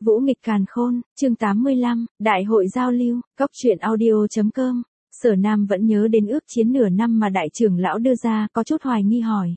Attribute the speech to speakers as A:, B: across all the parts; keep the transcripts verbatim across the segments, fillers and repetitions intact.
A: Vũ nghịch càn khôn, chương tám mươi lăm, Đại hội giao lưu, Cóc truyện audio chấm com. Sở Nam vẫn nhớ đến ước chiến nửa năm mà đại trưởng lão đưa ra, có chút hoài nghi hỏi.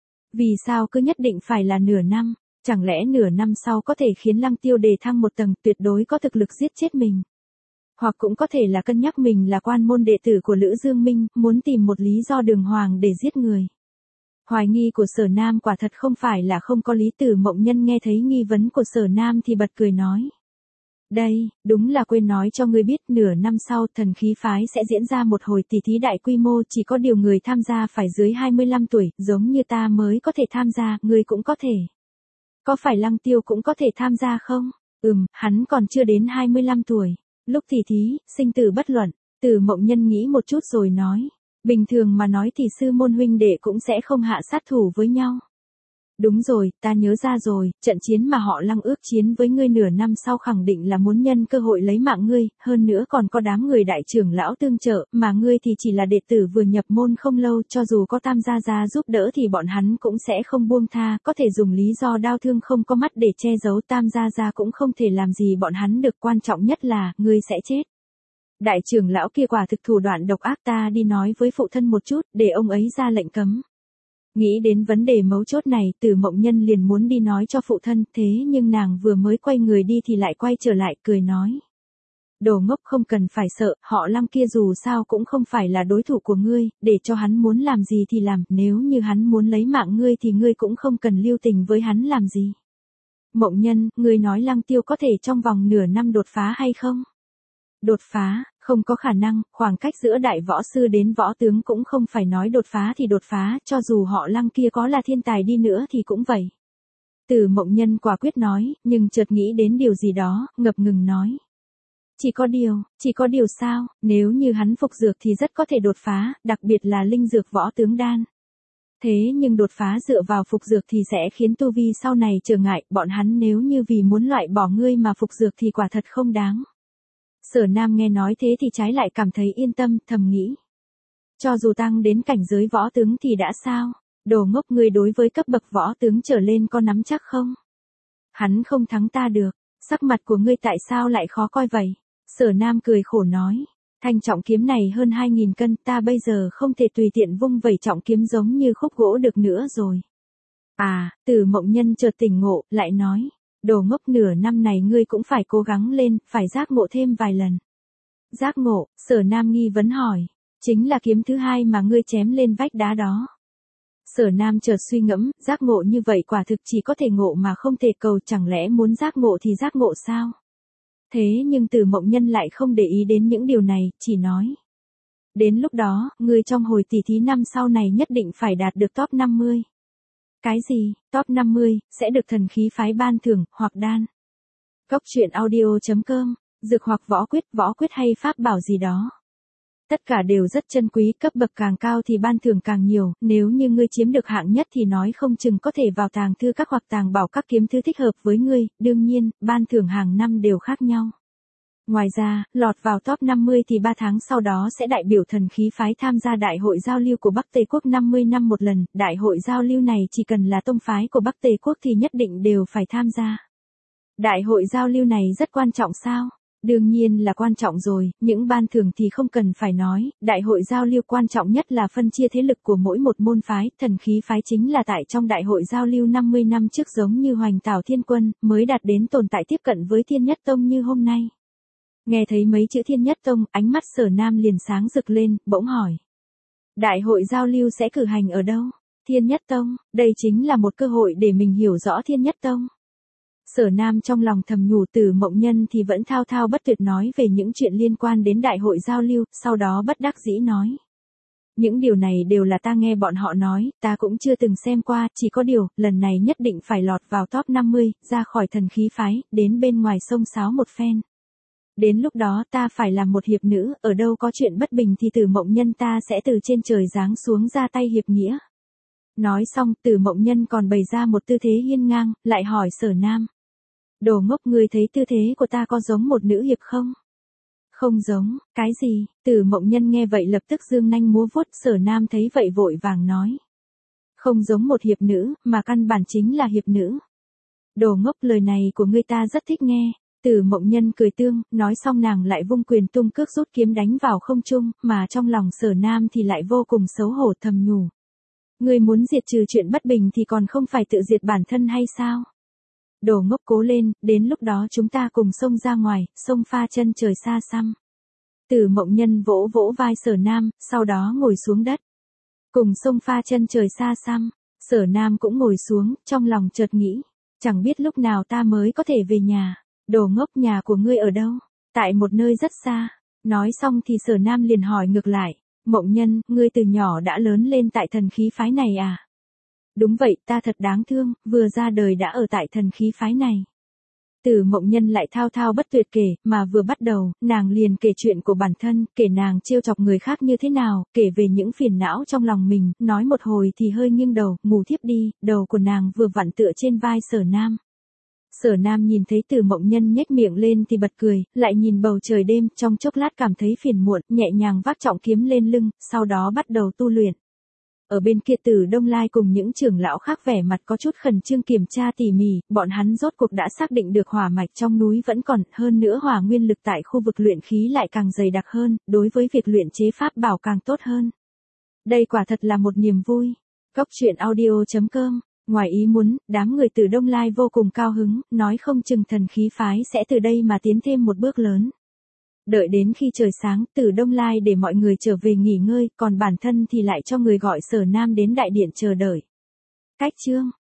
A: Vì sao cứ nhất định phải là nửa năm, chẳng lẽ nửa năm sau có thể khiến Lăng Tiêu đề thăng một tầng, tuyệt đối có thực lực giết chết mình. Hoặc cũng có thể là cân nhắc mình là quan môn đệ tử của Lữ Dương Minh, muốn tìm một lý do đường hoàng để giết người. Hoài nghi của Sở Nam quả thật không phải là không có lý. Tử Mộng Nhân nghe thấy nghi vấn của Sở Nam thì bật cười nói. Đây, đúng là quên nói cho ngươi biết, nửa năm sau thần khí phái sẽ diễn ra một hồi tỷ thí đại quy mô, chỉ có điều người tham gia phải dưới hai mươi lăm tuổi, giống như ta mới có thể tham gia, ngươi cũng có thể. Có phải Lăng Tiêu cũng có thể tham gia không? Ừm, hắn còn chưa đến hai mươi lăm tuổi. Lúc tỷ thí, sinh tử bất luận. Tử Mộng Nhân nghĩ một chút rồi nói. Bình thường mà nói thì sư môn huynh đệ cũng sẽ không hạ sát thủ với nhau. Đúng rồi, ta nhớ ra rồi, trận chiến mà họ Lăng ước chiến với ngươi nửa năm sau khẳng định là muốn nhân cơ hội lấy mạng ngươi, hơn nữa còn có đám người đại trưởng lão tương trợ, mà ngươi thì chỉ là đệ tử vừa nhập môn không lâu, cho dù có Tam gia gia giúp đỡ thì bọn hắn cũng sẽ không buông tha, có thể dùng lý do đau thương không có mắt để che giấu, Tam gia gia cũng không thể làm gì bọn hắn được, quan trọng nhất là, ngươi sẽ chết. Đại trưởng lão kia quả thực thủ đoạn độc ác, ta đi nói với phụ thân một chút, để ông ấy ra lệnh cấm. Nghĩ đến vấn đề mấu chốt này, Tử Mộng Nhân liền muốn đi nói cho phụ thân, thế nhưng nàng vừa mới quay người đi thì lại quay trở lại, cười nói. Đồ ngốc, không cần phải sợ, họ Lăng kia dù sao cũng không phải là đối thủ của ngươi, để cho hắn muốn làm gì thì làm, nếu như hắn muốn lấy mạng ngươi thì ngươi cũng không cần lưu tình với hắn làm gì. Mộng Nhân, ngươi nói Lăng Tiêu có thể trong vòng nửa năm đột phá hay không? Đột phá, không có khả năng, khoảng cách giữa đại võ sư đến võ tướng cũng không phải nói đột phá thì đột phá, cho dù họ Lăng kia có là thiên tài đi nữa thì cũng vậy. Tử Mộng Nhân quả quyết nói, nhưng chợt nghĩ đến điều gì đó, ngập ngừng nói. Chỉ có điều, chỉ có điều sao, nếu như hắn phục dược thì rất có thể đột phá, đặc biệt là linh dược võ tướng đan. Thế nhưng đột phá dựa vào phục dược thì sẽ khiến tu vi sau này trở ngại, bọn hắn nếu như vì muốn loại bỏ ngươi mà phục dược thì quả thật không đáng. Sở Nam nghe nói thế thì trái lại cảm thấy yên tâm, thầm nghĩ. Cho dù tăng đến cảnh giới võ tướng thì đã sao? Đồ ngốc, ngươi đối với cấp bậc võ tướng trở lên có nắm chắc không? Hắn không thắng ta được, sắc mặt của ngươi tại sao lại khó coi vậy? Sở Nam cười khổ nói. Thanh trọng kiếm này hơn hai nghìn cân, ta bây giờ không thể tùy tiện vung vẩy trọng kiếm giống như khúc gỗ được nữa rồi. À, Tử Mộng Nhân chợt tỉnh ngộ, lại nói. Đồ ngốc, nửa năm này ngươi cũng phải cố gắng lên, phải giác ngộ thêm vài lần. Giác ngộ, Sở Nam nghi vấn hỏi. Chính là kiếm thứ hai mà ngươi chém lên vách đá đó. Sở Nam chợt suy ngẫm, giác ngộ như vậy quả thực chỉ có thể ngộ mà không thể cầu, chẳng lẽ muốn giác ngộ thì giác ngộ sao? Thế nhưng Tử Mộng Nhân lại không để ý đến những điều này, chỉ nói. Đến lúc đó, ngươi trong hồi tỷ thí năm sau này nhất định phải đạt được top năm mươi. Cái gì, top năm mươi, sẽ được thần khí phái ban thưởng, hoặc đan. Cóc truyện audio chấm com, dược hoặc võ quyết, võ quyết hay pháp bảo gì đó. Tất cả đều rất chân quý, cấp bậc càng cao thì ban thưởng càng nhiều, nếu như ngươi chiếm được hạng nhất thì nói không chừng có thể vào tàng thư các hoặc tàng bảo các kiếm thứ thích hợp với ngươi, đương nhiên, ban thưởng hàng năm đều khác nhau. Ngoài ra, lọt vào top năm mươi thì ba tháng sau đó sẽ đại biểu thần khí phái tham gia đại hội giao lưu của Bắc Tề Quốc năm mươi năm một lần, đại hội giao lưu này chỉ cần là tông phái của Bắc Tề Quốc thì nhất định đều phải tham gia. Đại hội giao lưu này rất quan trọng sao? Đương nhiên là quan trọng rồi, những ban thưởng thì không cần phải nói, đại hội giao lưu quan trọng nhất là phân chia thế lực của mỗi một môn phái, thần khí phái chính là tại trong đại hội giao lưu năm mươi năm trước giống như Hoành Tảo Thiên Quân, mới đạt đến tồn tại tiếp cận với Thiên Nhất Tông như hôm nay. Nghe thấy mấy chữ Thiên Nhất Tông, ánh mắt Sở Nam liền sáng rực lên, bỗng hỏi. Đại hội giao lưu sẽ cử hành ở đâu? Thiên Nhất Tông, đây chính là một cơ hội để mình hiểu rõ Thiên Nhất Tông. Sở Nam trong lòng thầm nhủ, Tử Mộng Nhân thì vẫn thao thao bất tuyệt nói về những chuyện liên quan đến đại hội giao lưu, sau đó bất đắc dĩ nói. Những điều này đều là ta nghe bọn họ nói, ta cũng chưa từng xem qua, chỉ có điều, lần này nhất định phải lọt vào top năm mươi, ra khỏi thần khí phái, đến bên ngoài sông sáo một phen. Đến lúc đó ta phải làm một hiệp nữ, ở đâu có chuyện bất bình thì Tử Mộng Nhân ta sẽ từ trên trời giáng xuống ra tay hiệp nghĩa. Nói xong, Tử Mộng Nhân còn bày ra một tư thế hiên ngang, lại hỏi Sở Nam. Đồ ngốc, ngươi thấy tư thế của ta có giống một nữ hiệp không? Không giống, cái gì? Tử Mộng Nhân nghe vậy lập tức dương nanh múa vuốt, Sở Nam thấy vậy vội vàng nói. Không giống một hiệp nữ, mà căn bản chính là hiệp nữ. Đồ ngốc, lời này của ngươi ta rất thích nghe. Từ Mộng Nhân cười tương, nói xong nàng lại vung quyền tung cước rút kiếm đánh vào không trung, mà trong lòng Sở Nam thì lại vô cùng xấu hổ thầm nhủ. Ngươi muốn diệt trừ chuyện bất bình thì còn không phải tự diệt bản thân hay sao? Đồ ngốc, cố lên, đến lúc đó chúng ta cùng xông ra ngoài, xông pha chân trời xa xăm. Từ Mộng Nhân vỗ vỗ vai Sở Nam, sau đó ngồi xuống đất. Cùng xông pha chân trời xa xăm, Sở Nam cũng ngồi xuống, trong lòng chợt nghĩ, chẳng biết lúc nào ta mới có thể về nhà. Đồ ngốc, nhà của ngươi ở đâu? Tại một nơi rất xa. Nói xong thì Sở Nam liền hỏi ngược lại, Mộng Nhân, ngươi từ nhỏ đã lớn lên tại thần khí phái này à? Đúng vậy, ta thật đáng thương, vừa ra đời đã ở tại thần khí phái này. Từ Mộng Nhân lại thao thao bất tuyệt kể, mà vừa bắt đầu, nàng liền kể chuyện của bản thân, kể nàng trêu chọc người khác như thế nào, kể về những phiền não trong lòng mình, nói một hồi thì hơi nghiêng đầu, ngủ thiếp đi, đầu của nàng vừa vặn tựa trên vai Sở Nam. Sở Nam nhìn thấy Từ Mộng Nhân nhếch miệng lên thì bật cười, lại nhìn bầu trời đêm, trong chốc lát cảm thấy phiền muộn, nhẹ nhàng vác trọng kiếm lên lưng, sau đó bắt đầu tu luyện. Ở bên kia Từ Đông Lai cùng những trưởng lão khác vẻ mặt có chút khẩn trương kiểm tra tỉ mỉ, bọn hắn rốt cuộc đã xác định được hỏa mạch trong núi vẫn còn, hơn nữa hỏa nguyên lực tại khu vực luyện khí lại càng dày đặc hơn, đối với việc luyện chế pháp bảo càng tốt hơn. Đây quả thật là một niềm vui. Cốc truyện audio chấm com. Ngoài ý muốn, đám người Từ Đông Lai vô cùng cao hứng, nói không chừng thần khí phái sẽ từ đây mà tiến thêm một bước lớn. Đợi đến khi trời sáng, Từ Đông Lai để mọi người trở về nghỉ ngơi, còn bản thân thì lại cho người gọi Sở Nam đến đại điện chờ đợi. Cách chương